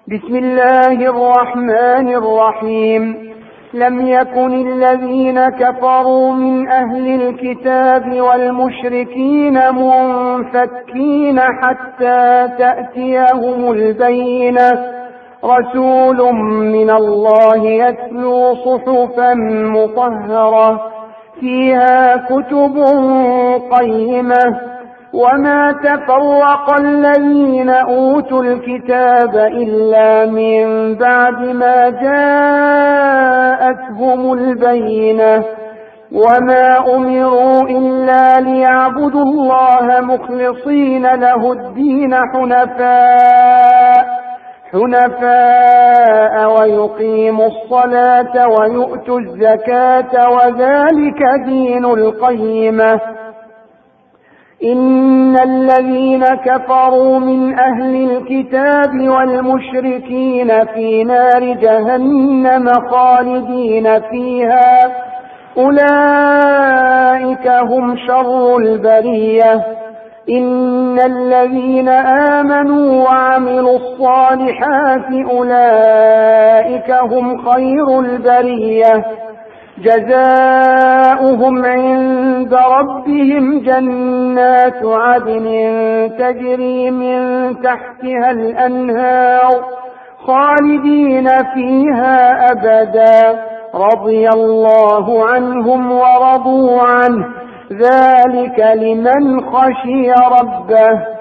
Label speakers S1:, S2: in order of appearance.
S1: بسم الله الرحمن الرحيم. لم يكن الذين كفروا من أهل الكتاب والمشركين منفكين حتى تأتيهم البينة، رسول من الله يتلو صحفا مطهرة فيها كتب قيمة، وما تفرق الذين أوتوا الكتاب إلا من بعد ما جاءتهم البينة، وما أمروا إلا ليعبدوا الله مخلصين له الدين حنفاء ويقيموا الصلاة ويؤتوا الزكاة وذلك دين القيمة. إن الذين كفروا من أهل الكتاب والمشركين في نار جهنم خالدين فيها، أولئك هم شر البرية. إن الذين آمنوا وعملوا الصالحات أولئك هم خير البرية، جزاؤهم عند ربهم جنات عدن تجري من تحتها الأنهار خالدين فيها أبدا، رضي الله عنهم ورضوا عنه، ذلك لمن خشي ربه.